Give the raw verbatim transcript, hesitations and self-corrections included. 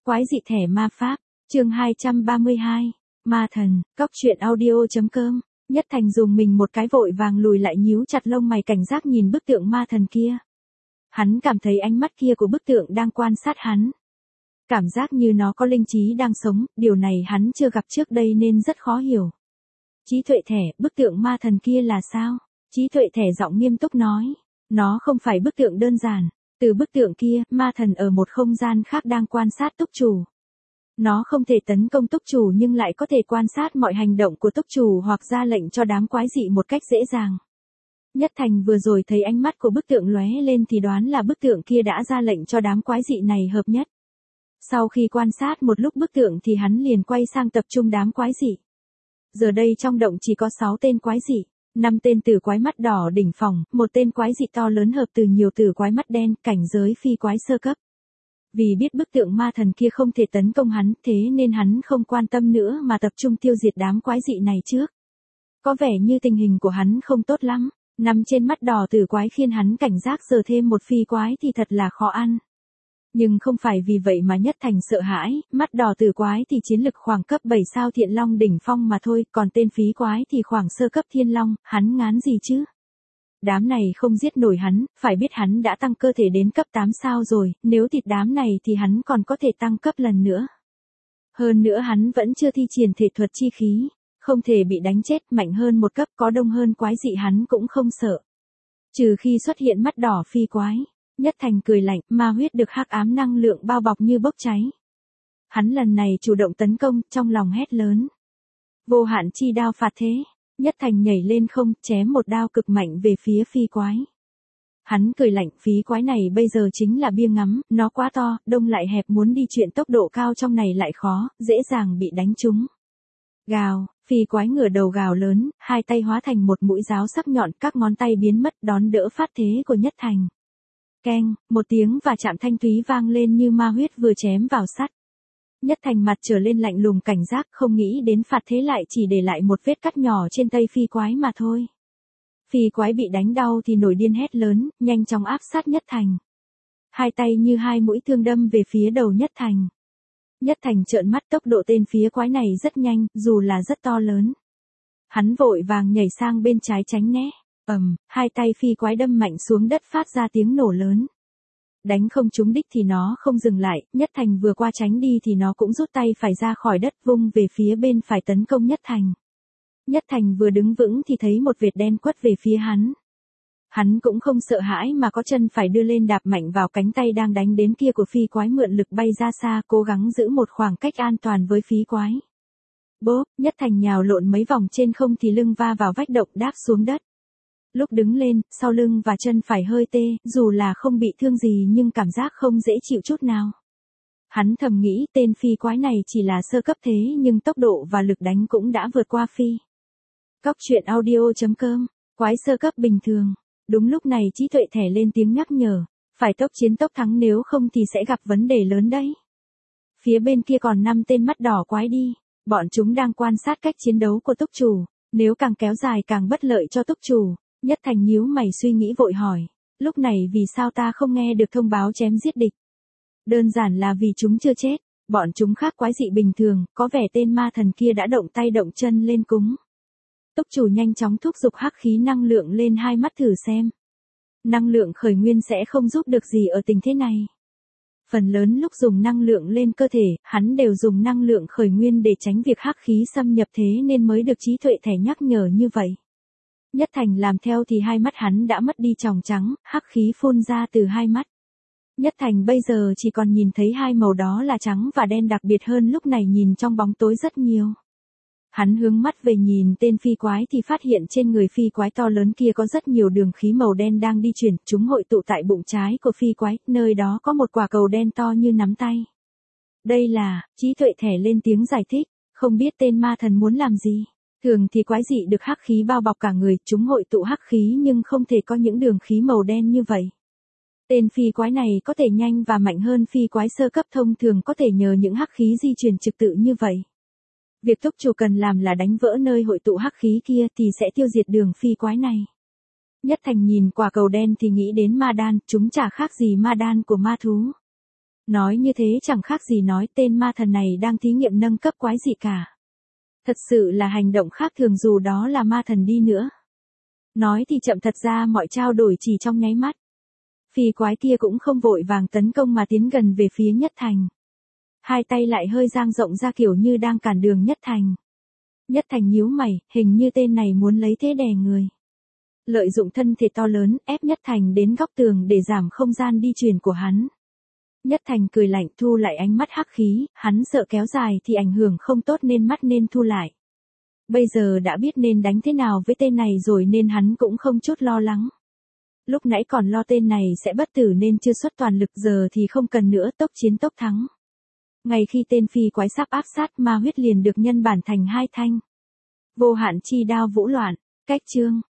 Quái dị thẻ ma pháp, chương hai trăm ba mươi hai, ma thần, cóc truyện audio.com, Nhất Thành dùng mình một cái vội vàng lùi lại nhíu chặt lông mày cảnh giác nhìn bức tượng ma thần kia. Hắn cảm thấy ánh mắt kia của bức tượng đang quan sát hắn. Cảm giác như nó có linh trí đang sống, điều này hắn chưa gặp trước đây nên rất khó hiểu. Trí tuệ thẻ, bức tượng ma thần kia là sao? Trí tuệ thẻ giọng nghiêm túc nói. Nó không phải bức tượng đơn giản. Từ bức tượng kia, ma thần ở một không gian khác đang quan sát túc chủ. Nó không thể tấn công túc chủ nhưng lại có thể quan sát mọi hành động của túc chủ hoặc ra lệnh cho đám quái dị một cách dễ dàng. Nhất Thành vừa rồi thấy ánh mắt của bức tượng lóe lên thì đoán là bức tượng kia đã ra lệnh cho đám quái dị này hợp nhất. Sau khi quan sát một lúc bức tượng thì hắn liền quay sang tập trung đám quái dị. Giờ đây trong động chỉ có sáu tên quái dị, năm tên tử quái mắt đỏ đỉnh phòng, một tên quái dị to lớn hợp từ nhiều tử quái mắt đen, cảnh giới phi quái sơ cấp. Vì biết bức tượng ma thần kia không thể tấn công hắn, thế nên hắn không quan tâm nữa mà tập trung tiêu diệt đám quái dị này trước. Có vẻ như tình hình của hắn không tốt lắm, nằm trên mắt đỏ tử quái khiến hắn cảnh giác, giờ thêm một phi quái thì thật là khó ăn. Nhưng không phải vì vậy mà Nhất Thành sợ hãi, mắt đỏ tử quái thì chiến lực khoảng cấp bảy sao thiện long đỉnh phong mà thôi, còn tên phí quái thì khoảng sơ cấp thiên long, hắn ngán gì chứ? Đám này không giết nổi hắn, phải biết hắn đã tăng cơ thể đến cấp tám sao rồi, nếu thịt đám này thì hắn còn có thể tăng cấp lần nữa. Hơn nữa hắn vẫn chưa thi triển thể thuật chi khí, không thể bị đánh chết, mạnh hơn một cấp, có đông hơn quái dị hắn cũng không sợ. Trừ khi xuất hiện mắt đỏ phi quái. Nhất Thành cười lạnh, ma huyết được hắc ám năng lượng bao bọc như bốc cháy. Hắn lần này chủ động tấn công, trong lòng hét lớn. Vô hạn chi đao phạt thế. Nhất Thành nhảy lên không, chém một đao cực mạnh về phía phi quái. Hắn cười lạnh, phí quái này bây giờ chính là bia ngắm, nó quá to, đông lại hẹp, muốn đi chuyện tốc độ cao trong này lại khó, dễ dàng bị đánh trúng. Gào, phi quái ngửa đầu gào lớn, hai tay hóa thành một mũi giáo sắc nhọn, các ngón tay biến mất đón đỡ phát thế của Nhất Thành. Keng, một tiếng và chạm thanh thúy vang lên như ma huyết vừa chém vào sắt. Nhất Thành mặt trở lên lạnh lùng cảnh giác, không nghĩ đến phạt thế lại chỉ để lại một vết cắt nhỏ trên tay phi quái mà thôi. Phi quái bị đánh đau thì nổi điên hét lớn, nhanh chóng áp sát Nhất Thành. Hai tay như hai mũi thương đâm về phía đầu Nhất Thành. Nhất Thành trợn mắt, tốc độ tên phía quái này rất nhanh, dù là rất to lớn. Hắn vội vàng nhảy sang bên trái tránh né. Ầm, um, hai tay phi quái đâm mạnh xuống đất phát ra tiếng nổ lớn. Đánh không trúng đích thì nó không dừng lại, Nhất Thành vừa qua tránh đi thì nó cũng rút tay phải ra khỏi đất vung về phía bên phải tấn công Nhất Thành. Nhất Thành vừa đứng vững thì thấy một vệt đen quất về phía hắn. Hắn cũng không sợ hãi mà có chân phải đưa lên đạp mạnh vào cánh tay đang đánh đến kia của phi quái, mượn lực bay ra xa, cố gắng giữ một khoảng cách an toàn với phí quái. Bốp, Nhất Thành nhào lộn mấy vòng trên không thì lưng va vào vách động đáp xuống đất. Lúc đứng lên, sau lưng và chân phải hơi tê, dù là không bị thương gì nhưng cảm giác không dễ chịu chút nào. Hắn thầm nghĩ tên phi quái này chỉ là sơ cấp thế nhưng tốc độ và lực đánh cũng đã vượt qua phi. Cóc truyện audio.com, quái sơ cấp bình thường. Đúng lúc này trí tuệ thẻ lên tiếng nhắc nhở, phải tốc chiến tốc thắng nếu không thì sẽ gặp vấn đề lớn đấy. Phía bên kia còn năm tên mắt đỏ quái đi, bọn chúng đang quan sát cách chiến đấu của túc chủ, nếu càng kéo dài càng bất lợi cho túc chủ. Nhất Thành nhíu mày suy nghĩ vội hỏi, lúc này vì sao ta không nghe được thông báo chém giết địch? Đơn giản là vì chúng chưa chết, bọn chúng khác quái dị bình thường, có vẻ tên ma thần kia đã động tay động chân lên cúng. Túc chủ nhanh chóng thúc giục hắc khí năng lượng lên hai mắt thử xem. Năng lượng khởi nguyên sẽ không giúp được gì ở tình thế này. Phần lớn lúc dùng năng lượng lên cơ thể, hắn đều dùng năng lượng khởi nguyên để tránh việc hắc khí xâm nhập, thế nên mới được trí tuệ thẻ nhắc nhở như vậy. Nhất Thành làm theo thì hai mắt hắn đã mất đi tròng trắng, hắc khí phun ra từ hai mắt. Nhất Thành bây giờ chỉ còn nhìn thấy hai màu đó là trắng và đen, đặc biệt hơn lúc này nhìn trong bóng tối rất nhiều. Hắn hướng mắt về nhìn tên phi quái thì phát hiện trên người phi quái to lớn kia có rất nhiều đường khí màu đen đang đi chuyển, chúng hội tụ tại bụng trái của phi quái, nơi đó có một quả cầu đen to như nắm tay. Đây là, trí tuệ thẻ lên tiếng giải thích, không biết tên ma thần muốn làm gì. Thường thì quái dị được hắc khí bao bọc cả người, chúng hội tụ hắc khí nhưng không thể có những đường khí màu đen như vậy. Tên phi quái này có thể nhanh và mạnh hơn phi quái sơ cấp thông thường, có thể nhờ những hắc khí di chuyển trực tự như vậy. Việc túc chủ cần làm là đánh vỡ nơi hội tụ hắc khí kia thì sẽ tiêu diệt đường phi quái này. Nhất Thành nhìn quả cầu đen thì nghĩ đến ma đan, chúng chả khác gì ma đan của ma thú. Nói như thế chẳng khác gì nói tên ma thần này đang thí nghiệm nâng cấp quái dị cả. Thật sự là hành động khác thường dù đó là ma thần đi nữa. Nói thì chậm thật ra mọi trao đổi chỉ trong nháy mắt. Phi quái kia cũng không vội vàng tấn công mà tiến gần về phía Nhất Thành. Hai tay lại hơi dang rộng ra kiểu như đang cản đường Nhất Thành. Nhất Thành nhíu mày, hình như tên này muốn lấy thế đè người. Lợi dụng thân thể to lớn, ép Nhất Thành đến góc tường để giảm không gian đi chuyển của hắn. Nhất Thành cười lạnh thu lại ánh mắt hắc khí, hắn sợ kéo dài thì ảnh hưởng không tốt nên mắt nên thu lại. Bây giờ đã biết nên đánh thế nào với tên này rồi nên hắn cũng không chút lo lắng. Lúc nãy còn lo tên này sẽ bất tử nên chưa xuất toàn lực giờ thì không cần nữa tốc chiến tốc thắng. Ngay khi tên phi quái sắp áp sát ma huyết liền được nhân bản thành hai thanh. Vô hạn chi đao vũ loạn, cách chương.